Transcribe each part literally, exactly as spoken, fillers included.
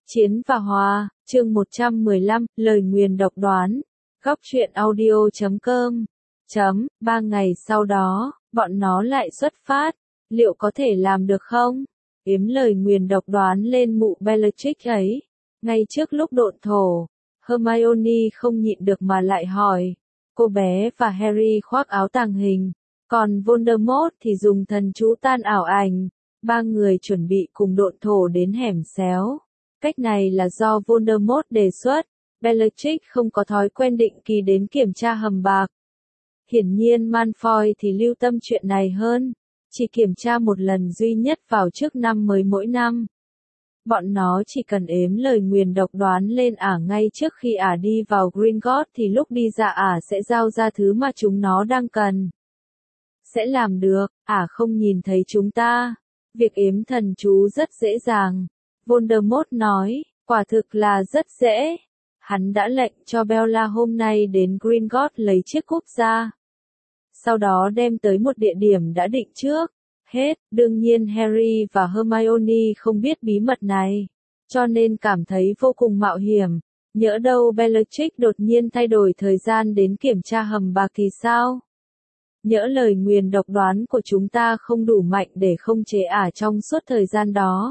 Chiến và Hòa, chương một trăm mười lăm, lời nguyền độc đoán. Góc truyện audio chấm com. Chấm, ba ngày sau đó, bọn nó lại xuất phát. Liệu có thể làm được không? Yếm lời nguyền độc đoán lên mụ Bellatrix ấy. Ngay trước lúc độn thổ, Hermione không nhịn được mà lại hỏi. Cô bé và Harry khoác áo tàng hình, còn Voldemort thì dùng thần chú tan ảo ảnh. Ba người chuẩn bị cùng độn thổ đến hẻm xéo. Cách này là do Voldemort đề xuất. Bellatrix không có thói quen định kỳ đến kiểm tra hầm bạc. Hiển nhiên Malfoy thì lưu tâm chuyện này hơn, chỉ kiểm tra một lần duy nhất vào trước năm mới mỗi năm. Bọn nó chỉ cần ếm lời nguyền độc đoán lên ả ngay trước khi ả đi vào Gringotts thì lúc đi ra ả sẽ giao ra thứ mà chúng nó đang cần. Sẽ làm được, ả không nhìn thấy chúng ta. Việc ếm thần chú rất dễ dàng. Voldemort nói, quả thực là rất dễ. Hắn đã lệnh cho Bella hôm nay đến Gringotts lấy chiếc cúp ra. Sau đó đem tới một địa điểm đã định trước. Hết, đương nhiên Harry và Hermione không biết bí mật này, cho nên cảm thấy vô cùng mạo hiểm. Nhỡ đâu Bellatrix đột nhiên thay đổi thời gian đến kiểm tra hầm bạc thì sao? Nhỡ lời nguyền độc đoán của chúng ta không đủ mạnh để không chế ả trong suốt thời gian đó.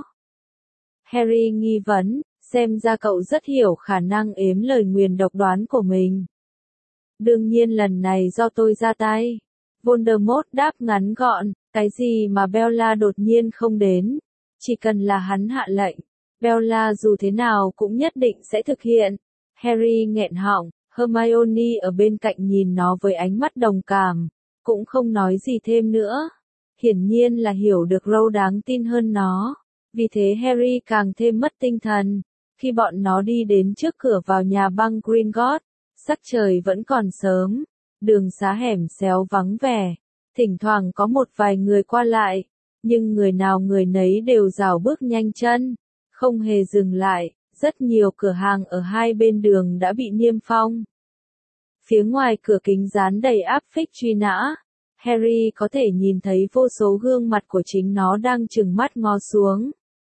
Harry nghi vấn, xem ra cậu rất hiểu khả năng ếm lời nguyền độc đoán của mình. Đương nhiên lần này do tôi ra tay. Voldemort đáp ngắn gọn, cái gì mà Bella đột nhiên không đến. Chỉ cần là hắn hạ lệnh, Bella dù thế nào cũng nhất định sẽ thực hiện. Harry nghẹn họng, Hermione ở bên cạnh nhìn nó với ánh mắt đồng cảm, cũng không nói gì thêm nữa. Hiển nhiên là hiểu được Râu đáng tin hơn nó. Vì thế Harry càng thêm mất tinh thần. Khi bọn nó đi đến trước cửa vào nhà băng Gringotts, sắc trời vẫn còn sớm, đường xá hẻm xéo vắng vẻ, thỉnh thoảng có một vài người qua lại, nhưng người nào người nấy đều rảo bước nhanh chân, không hề dừng lại. Rất nhiều cửa hàng ở hai bên đường đã bị niêm phong. Phía ngoài cửa kính dán đầy áp phích truy nã, Harry có thể nhìn thấy vô số gương mặt của chính nó đang trừng mắt ngó xuống.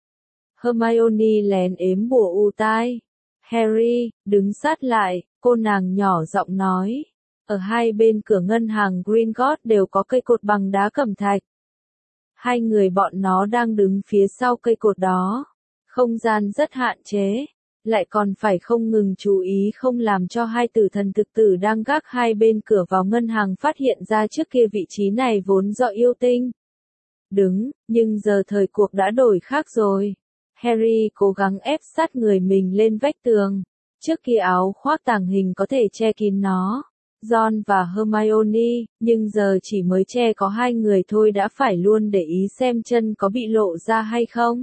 Hermione lén ếm bùa u tai. Harry, đứng sát lại, cô nàng nhỏ giọng nói. Ở hai bên cửa ngân hàng Gringotts đều có cây cột bằng đá cẩm thạch. Hai người bọn nó đang đứng phía sau cây cột đó. Không gian rất hạn chế, lại còn phải không ngừng chú ý không làm cho hai tử thần thực tử đang gác hai bên cửa vào ngân hàng phát hiện ra trước kia vị trí này vốn do yêu tinh đứng, nhưng giờ thời cuộc đã đổi khác rồi. Harry cố gắng ép sát người mình lên vách tường. Trước kia áo khoác tàng hình có thể che kín nó, Ron và Hermione, nhưng giờ chỉ mới che có hai người thôi đã phải luôn để ý xem chân có bị lộ ra hay không.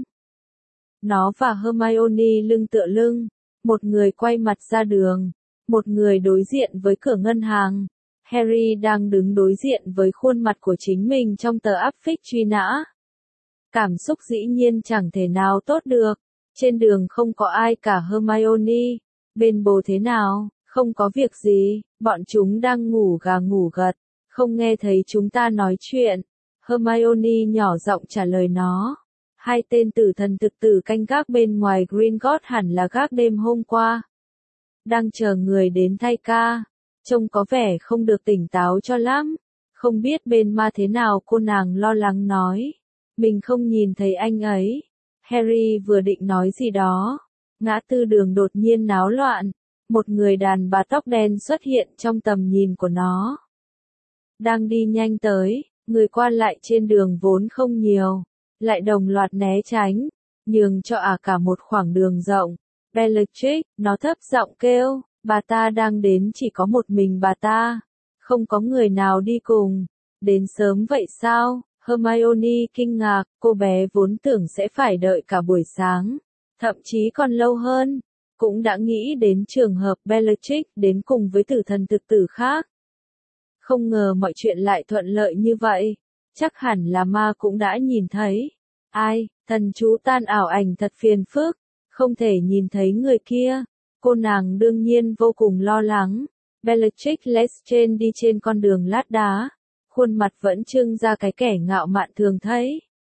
Nó và Hermione lưng tựa lưng, một người quay mặt ra đường, một người đối diện với cửa ngân hàng. Harry đang đứng đối diện với khuôn mặt của chính mình trong tờ áp phích truy nã. Cảm xúc dĩ nhiên chẳng thể nào tốt được. Trên đường không có ai cả Hermione. Bên bố thế nào? Không có việc gì, bọn chúng đang ngủ gà ngủ gật, không nghe thấy chúng ta nói chuyện. Hermione nhỏ giọng trả lời nó. Hai tên tử thần thực tử canh gác bên ngoài Gringotts hẳn là gác đêm hôm qua. Đang chờ người đến thay ca. Trông có vẻ không được tỉnh táo cho lắm. Không biết bên ma thế nào, cô nàng lo lắng nói. Mình không nhìn thấy anh ấy. Harry vừa định nói gì đó. Ngã tư đường đột nhiên náo loạn. Một người đàn bà tóc đen xuất hiện trong tầm nhìn của nó. Đang đi nhanh tới, người qua lại trên đường vốn không nhiều, lại đồng loạt né tránh, nhường cho ả cả một khoảng đường rộng. Bellatrix, nó thấp giọng kêu, bà ta đang đến, chỉ có một mình bà ta, không có người nào đi cùng. Đến sớm vậy sao? Hermione kinh ngạc, cô bé vốn tưởng sẽ phải đợi cả buổi sáng, thậm chí còn lâu hơn, cũng đã nghĩ đến trường hợp Bellatrix đến cùng với tử thần thực tử khác. Không ngờ mọi chuyện lại thuận lợi như vậy, chắc hẳn là ma cũng đã nhìn thấy. Ai, thần chú tan ảo ảnh thật phiền phức, không thể nhìn thấy người kia. Cô nàng đương nhiên vô cùng lo lắng. Bellatrix Lestrange đi trên con đường lát đá, khuôn mặt vẫn trưng ra cái kẻ ngạo mạn thường thấy.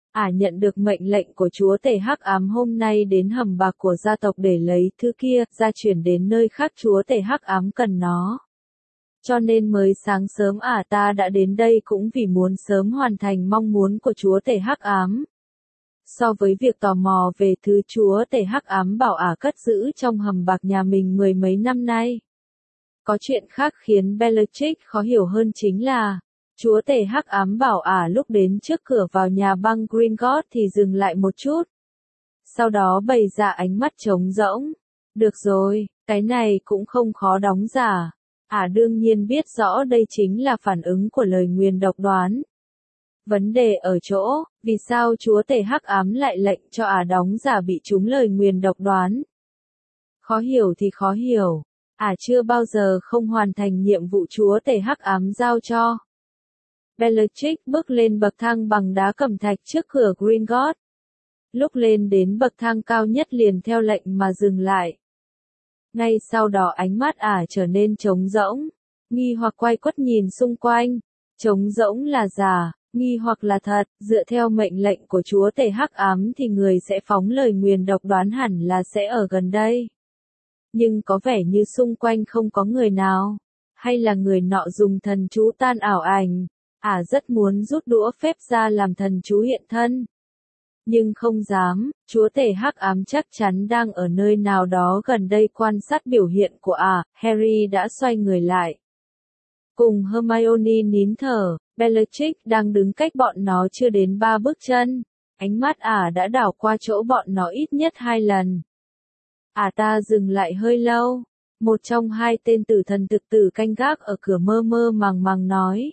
Ả à nhận được mệnh lệnh của chúa tể hắc ám hôm nay đến hầm bạc của gia tộc để lấy thứ kia, ra chuyển đến nơi khác chúa tể hắc ám cần nó. Cho nên mới sáng sớm Ả à ta đã đến đây cũng vì muốn sớm hoàn thành mong muốn của chúa tể hắc ám. So với việc tò mò về thứ chúa tể hắc ám bảo Ả à cất giữ trong hầm bạc nhà mình mười mấy năm nay. Có chuyện khác khiến Bellatrix khó hiểu hơn chính là, chúa tể hắc ám bảo Ả à lúc đến trước cửa vào nhà băng Gringotts thì dừng lại một chút. Sau đó bày ra ánh mắt trống rỗng. Được rồi, cái này cũng không khó đóng giả. Ả à đương nhiên biết rõ đây chính là phản ứng của lời nguyền độc đoán. Vấn đề ở chỗ, vì sao chúa tể hắc ám lại lệnh cho Ả à đóng giả bị trúng lời nguyền độc đoán? Khó hiểu thì khó hiểu. Ả à chưa bao giờ không hoàn thành nhiệm vụ chúa tể hắc ám giao cho. Bellatrix bước lên bậc thang bằng đá cẩm thạch trước cửa Gringotts. Lúc lên đến bậc thang cao nhất liền theo lệnh mà dừng lại. Ngay sau đó ánh mắt Ả à trở nên trống rỗng, nghi hoặc quay quất nhìn xung quanh. Trống rỗng là giả, nghi hoặc là thật, dựa theo mệnh lệnh của chúa tể hắc ám thì người sẽ phóng lời nguyền độc đoán hẳn là sẽ ở gần đây. Nhưng có vẻ như xung quanh không có người nào, hay là người nọ dùng thần chú tan ảo ảnh. Ả à rất muốn rút đũa phép ra làm thần chú hiện thân. Nhưng không dám, chúa tể hắc ám chắc chắn đang ở nơi nào đó gần đây quan sát biểu hiện của Ả. À, Harry đã xoay người lại. Cùng Hermione nín thở, Bellatrix đang đứng cách bọn nó chưa đến ba bước chân. Ánh mắt Ả à đã đảo qua chỗ bọn nó ít nhất hai lần. Ả à ta dừng lại hơi lâu. Một trong hai tên tử thần thực tử canh gác ở cửa mơ mơ màng màng nói.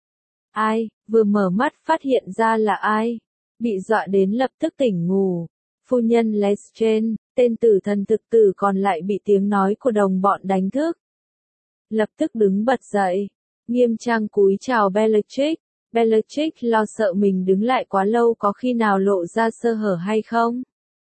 Ai, vừa mở mắt phát hiện ra là ai. Bị dọa đến lập tức tỉnh ngủ. Phu nhân Lestrange, tên tử thần thực tử còn lại bị tiếng nói của đồng bọn đánh thức. Lập tức đứng bật dậy. Nghiêm trang cúi chào Bellatrix. Bellatrix lo sợ mình đứng lại quá lâu có khi nào lộ ra sơ hở hay không.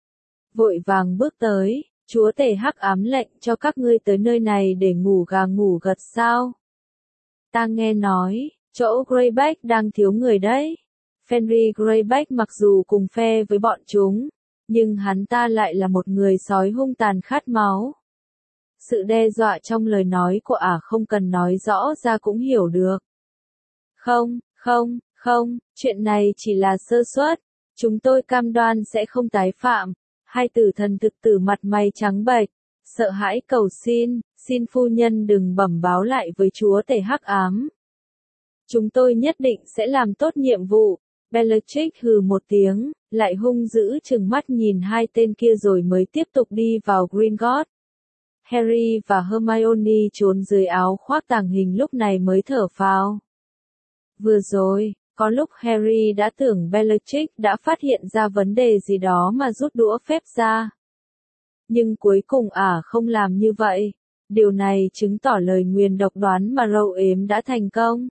Vội vàng bước tới. Chúa tể hắc ám lệnh cho các ngươi tới nơi này để ngủ gà ngủ gật sao? Ta nghe nói, chỗ Greyback đang thiếu người đấy. Fenrir Greyback mặc dù cùng phe với bọn chúng, nhưng hắn ta lại là một người sói hung tàn khát máu. Sự đe dọa trong lời nói của Ả không cần nói rõ ra cũng hiểu được. Không, không, không, chuyện này chỉ là sơ suất. Chúng tôi cam đoan sẽ không tái phạm. Hai tử thần thực tử mặt mày trắng bệch, sợ hãi cầu xin, xin phu nhân đừng bẩm báo lại với chúa tể hắc ám. Chúng tôi nhất định sẽ làm tốt nhiệm vụ. Bellatrix hừ một tiếng, lại hung dữ trừng mắt nhìn hai tên kia rồi mới tiếp tục đi vào Gringotts. Harry và Hermione trốn dưới áo khoác tàng hình lúc này mới thở phào. Vừa rồi, có lúc Harry đã tưởng Bellatrix đã phát hiện ra vấn đề gì đó mà rút đũa phép ra. Nhưng cuối cùng Ả à không làm như vậy. Điều này chứng tỏ lời nguyền độc đoán mà Rowena ếm đã thành công.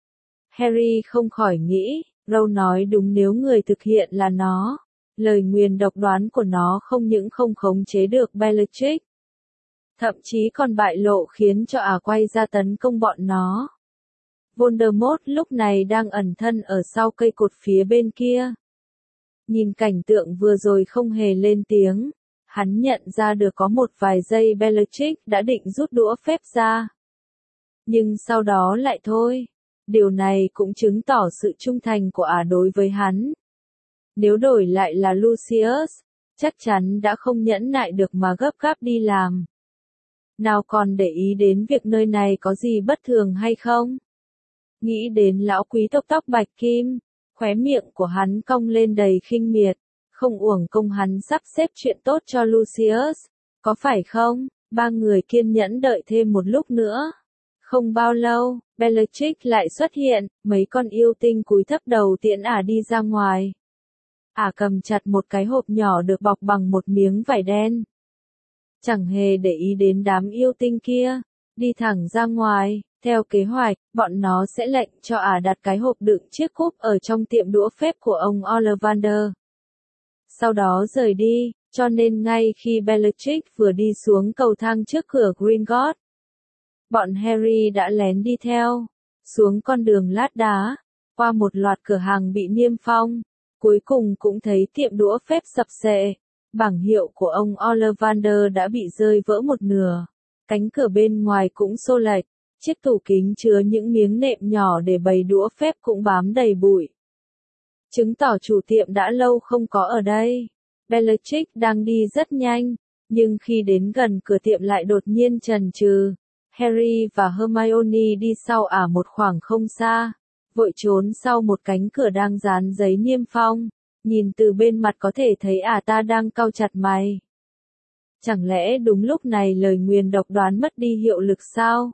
Harry không khỏi nghĩ, Rowena nói đúng nếu người thực hiện là nó. Lời nguyền độc đoán của nó không những không khống chế được Bellatrix, thậm chí còn bại lộ khiến cho Ả à quay ra tấn công bọn nó. Voldemort lúc này đang ẩn thân ở sau cây cột phía bên kia. Nhìn cảnh tượng vừa rồi không hề lên tiếng, hắn nhận ra được có một vài giây Bellatrix đã định rút đũa phép ra. Nhưng sau đó lại thôi. Điều này cũng chứng tỏ sự trung thành của Ả à đối với hắn. Nếu đổi lại là Lucius, chắc chắn đã không nhẫn nại được mà gấp gáp đi làm. Nào còn để ý đến việc nơi này có gì bất thường hay không? Nghĩ đến lão quý tộc tóc bạch kim, khóe miệng của hắn cong lên đầy khinh miệt, không uổng công hắn sắp xếp chuyện tốt cho Lucius, có phải không? Ba người kiên nhẫn đợi thêm một lúc nữa. Không bao lâu, Bellatrix lại xuất hiện, mấy con yêu tinh cúi thấp đầu tiễn Ả đi ra ngoài. Ả cầm chặt một cái hộp nhỏ được bọc bằng một miếng vải đen. Chẳng hề để ý đến đám yêu tinh kia, đi thẳng ra ngoài. Theo kế hoạch, bọn nó sẽ lệnh cho Ả đặt cái hộp đựng chiếc cúp ở trong tiệm đũa phép của ông Ollivander. Sau đó rời đi, cho nên ngay khi Bellatrix vừa đi xuống cầu thang trước cửa Gringotts, bọn Harry đã lén đi theo, xuống con đường lát đá, qua một loạt cửa hàng bị niêm phong, Cuối cùng cũng thấy tiệm đũa phép sập xệ. Bảng hiệu của ông Ollivander đã bị rơi vỡ một nửa. Cánh cửa bên ngoài cũng xô lệch. Chiếc tủ kính chứa những miếng nệm nhỏ để bày đũa phép cũng bám đầy bụi. Chứng tỏ chủ tiệm đã lâu không có ở đây. Bellatrix đang đi rất nhanh, nhưng khi đến gần cửa tiệm lại đột nhiên chần chừ. Harry và Hermione đi sau ả một khoảng không xa, vội trốn sau một cánh cửa đang dán giấy niêm phong. Nhìn từ bên mặt có thể thấy ả ta đang cau chặt mày. Chẳng lẽ đúng lúc này lời nguyền độc đoán mất đi hiệu lực sao?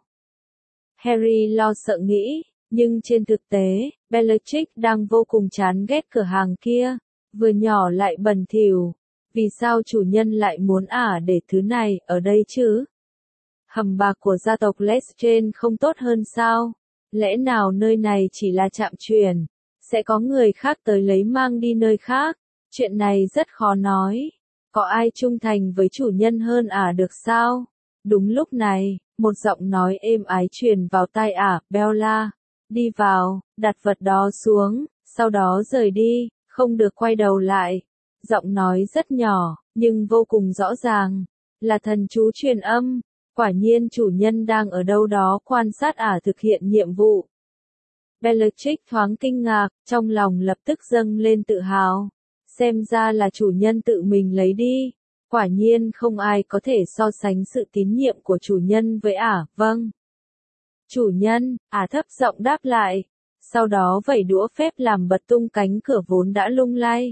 Harry lo sợ nghĩ, nhưng trên thực tế, Bellatrix đang vô cùng chán ghét cửa hàng kia, vừa nhỏ lại bẩn thỉu. Vì sao chủ nhân lại muốn ả để thứ này ở đây chứ? Hầm bạc của gia tộc Lestrange không tốt hơn sao? Lẽ nào nơi này chỉ là trạm chuyển? Sẽ có người khác tới lấy mang đi nơi khác? Chuyện này rất khó nói. Có ai trung thành với chủ nhân hơn ả được sao? Đúng lúc này, một giọng nói êm ái truyền vào tai ả, Bella. Đi vào, đặt vật đó xuống, sau đó rời đi, không được quay đầu lại. Giọng nói rất nhỏ, nhưng vô cùng rõ ràng. Là thần chú truyền âm. Quả nhiên chủ nhân đang ở đâu đó quan sát ả thực hiện nhiệm vụ. Bellatrix thoáng kinh ngạc, trong lòng lập tức dâng lên tự hào. Xem ra là chủ nhân tự mình lấy đi. Quả nhiên không ai có thể so sánh sự tín nhiệm của chủ nhân với ả, vâng. Chủ nhân, ả thấp giọng đáp lại. Sau đó vẩy đũa phép làm bật tung cánh cửa vốn đã lung lay.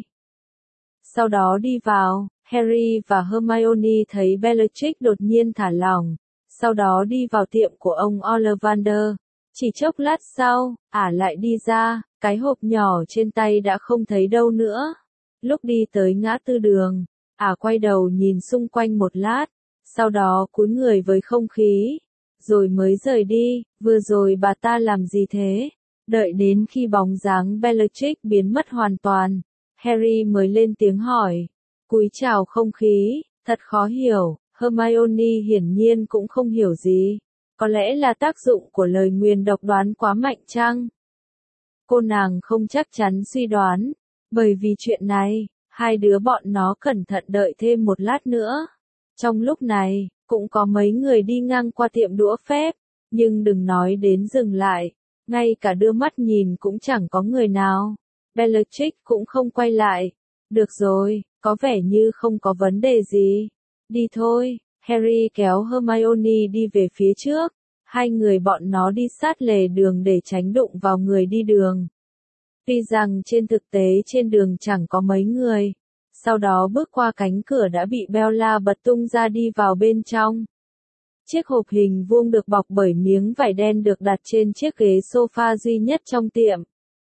Sau đó đi vào, Harry và Hermione thấy Bellatrix đột nhiên thả lỏng. Sau đó đi vào tiệm của ông Ollivander. Chỉ chốc lát sau, ả lại đi ra, cái hộp nhỏ trên tay đã không thấy đâu nữa. Lúc đi tới ngã tư đường, ả quay đầu nhìn xung quanh một lát, sau đó cúi người với không khí, rồi mới rời đi. Vừa rồi bà ta làm gì thế? Đợi đến khi bóng dáng Bellatrix biến mất hoàn toàn, Harry mới lên tiếng hỏi. Cúi chào không khí, thật khó hiểu. Hermione hiển nhiên cũng không hiểu gì. Có lẽ là tác dụng của lời nguyền độc đoán quá mạnh chăng? Cô nàng không chắc chắn suy đoán. Bởi vì chuyện này, hai đứa bọn nó cẩn thận đợi thêm một lát nữa. Trong lúc này, cũng có mấy người đi ngang qua tiệm đũa phép, nhưng đừng nói đến dừng lại. Ngay cả đưa mắt nhìn cũng chẳng có người nào. Bellatrix cũng không quay lại. Được rồi, có vẻ như không có vấn đề gì. Đi thôi, Harry kéo Hermione đi về phía trước. Hai người bọn nó đi sát lề đường để tránh đụng vào người đi đường. Tuy rằng trên thực tế trên đường chẳng có mấy người. Sau đó bước qua cánh cửa đã bị Bella bật tung ra đi vào bên trong. Chiếc hộp hình vuông được bọc bởi miếng vải đen được đặt trên chiếc ghế sofa duy nhất trong tiệm.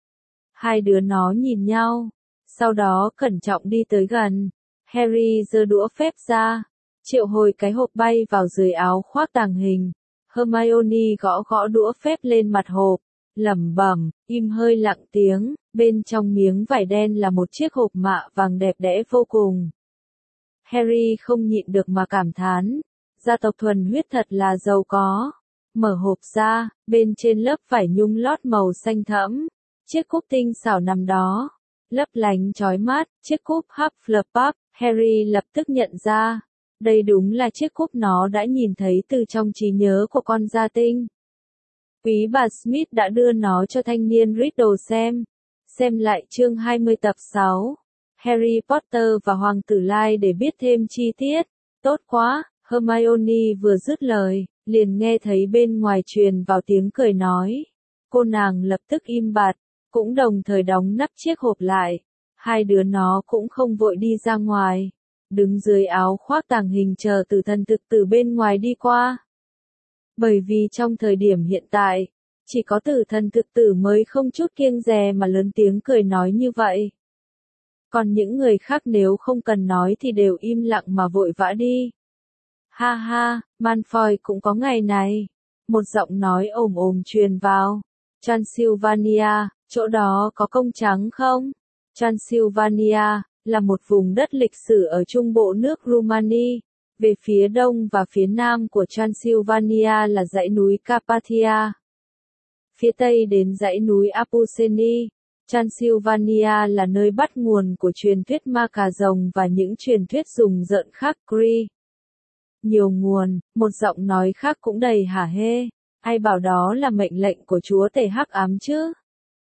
Hai đứa nó nhìn nhau. Sau đó cẩn trọng đi tới gần. Harry giơ đũa phép ra. Triệu hồi cái hộp bay vào dưới áo khoác tàng hình. Hermione gõ gõ đũa phép lên mặt hộp. Lẩm bẩm, im hơi lặng tiếng. Bên trong miếng vải đen là một chiếc hộp mạ vàng đẹp đẽ vô cùng. Harry không nhịn được mà cảm thán. Gia tộc thuần huyết thật là giàu có. Mở hộp ra, bên trên lớp vải nhung lót màu xanh thẫm. Chiếc cúp tinh xảo nằm đó. Lấp lánh chói mắt, chiếc cúp Hufflepuff. Harry lập tức nhận ra. Đây đúng là chiếc cúp nó đã nhìn thấy từ trong trí nhớ của con gia tinh. Quý bà Smith đã đưa nó cho thanh niên Riddle xem. Xem lại chương hai mươi tập sáu. Harry Potter và Hoàng tử Lai để biết thêm chi tiết. Tốt quá, Hermione vừa dứt lời, liền nghe thấy bên ngoài truyền vào tiếng cười nói. Cô nàng lập tức im bặt, cũng đồng thời đóng nắp chiếc hộp lại. Hai đứa nó cũng không vội đi ra ngoài. Đứng dưới áo khoác tàng hình chờ tử thần thực từ bên ngoài đi qua. Bởi vì trong thời điểm hiện tại, chỉ có tử thần thực tử mới không chút kiêng dè mà lớn tiếng cười nói như vậy. Còn những người khác nếu không cần nói thì đều im lặng mà vội vã đi. Ha ha, Malfoy cũng có ngày này. Một giọng nói ồm ồm truyền vào. Transylvania, chỗ đó có công trắng không? Transylvania là một vùng đất lịch sử ở trung bộ nước Rumani. Về phía đông và phía nam của Transylvania là dãy núi Carpathia. Phía tây đến dãy núi Apuseni. Transylvania là nơi bắt nguồn của truyền thuyết ma cà rồng và những truyền thuyết rùng rợn khác Cree. Nhiều nguồn, một giọng nói khác cũng đầy hả hê. Ai bảo đó là mệnh lệnh của chúa tể hắc ám chứ?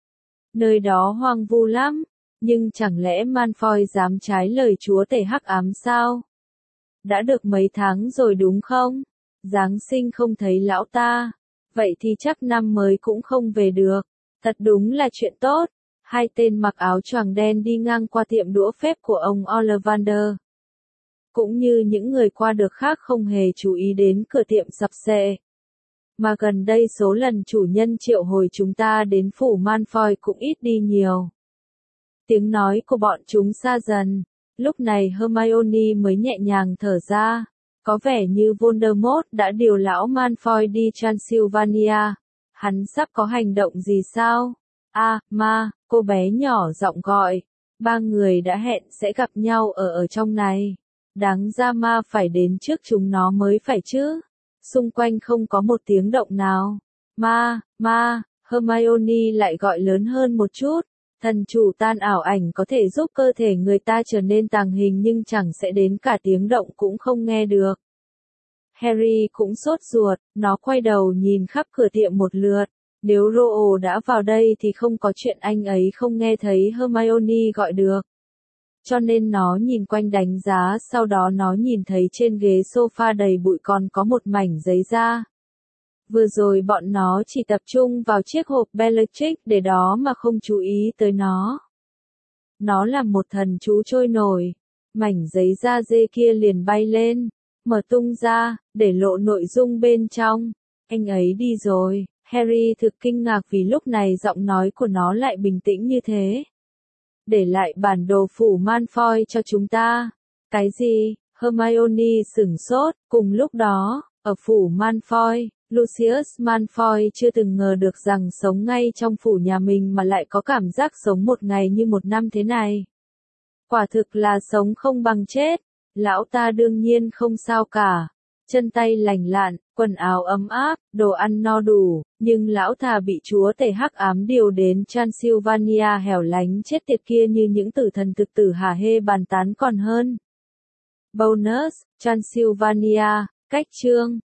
Nơi đó hoang vu lắm, nhưng chẳng lẽ Malfoy dám trái lời chúa tể hắc ám sao? Đã được mấy tháng rồi đúng không? Giáng sinh không thấy lão ta, vậy thì chắc năm mới cũng không về được. Thật đúng là chuyện tốt. Hai tên mặc áo choàng đen đi ngang qua tiệm đũa phép của ông Ollivander. Cũng như những người qua được khác không hề chú ý đến cửa tiệm sập xệ. Mà gần đây số lần chủ nhân triệu hồi chúng ta đến phủ Malfoy cũng ít đi nhiều. Tiếng nói của bọn chúng xa dần. Lúc này Hermione mới nhẹ nhàng thở ra. Có vẻ như Voldemort đã điều lão Malfoy đi Transylvania. Hắn sắp có hành động gì sao? À, ma, cô bé nhỏ giọng gọi. Ba người đã hẹn sẽ gặp nhau ở ở trong này. Đáng ra ma phải đến trước chúng nó mới phải chứ. Xung quanh không có một tiếng động nào. Ma, ma, Hermione lại gọi lớn hơn một chút. Thần chủ tan ảo ảnh có thể giúp cơ thể người ta trở nên tàng hình nhưng chẳng sẽ đến cả tiếng động cũng không nghe được. Harry cũng sốt ruột, nó quay đầu nhìn khắp cửa tiệm một lượt. Nếu Ron đã vào đây thì không có chuyện anh ấy không nghe thấy Hermione gọi được. Cho nên nó nhìn quanh đánh giá, sau đó nó nhìn thấy trên ghế sofa đầy bụi còn có một mảnh giấy da. Vừa rồi bọn nó chỉ tập trung vào chiếc hộp Bellatrix để đó mà không chú ý tới nó. Nó là một thần chú trôi nổi. Mảnh giấy da dê kia liền bay lên, mở tung ra, để lộ nội dung bên trong. Anh ấy đi rồi. Harry thực kinh ngạc vì lúc này giọng nói của nó lại bình tĩnh như thế. Để lại bản đồ phủ Malfoy cho chúng ta. Cái gì? Hermione sửng sốt. Cùng lúc đó, ở phủ Malfoy, Lucius Malfoy chưa từng ngờ được rằng sống ngay trong phủ nhà mình mà lại có cảm giác sống một ngày như một năm thế này. Quả thực là sống không bằng chết. Lão ta đương nhiên không sao cả. Chân tay lành lặn, quần áo ấm áp, đồ ăn no đủ, nhưng lão thà bị chúa tể hắc ám điều đến Transylvania hẻo lánh chết tiệt kia như những tử thần thực tử hả hê bàn tán còn hơn. Bonus, Transylvania, cách chương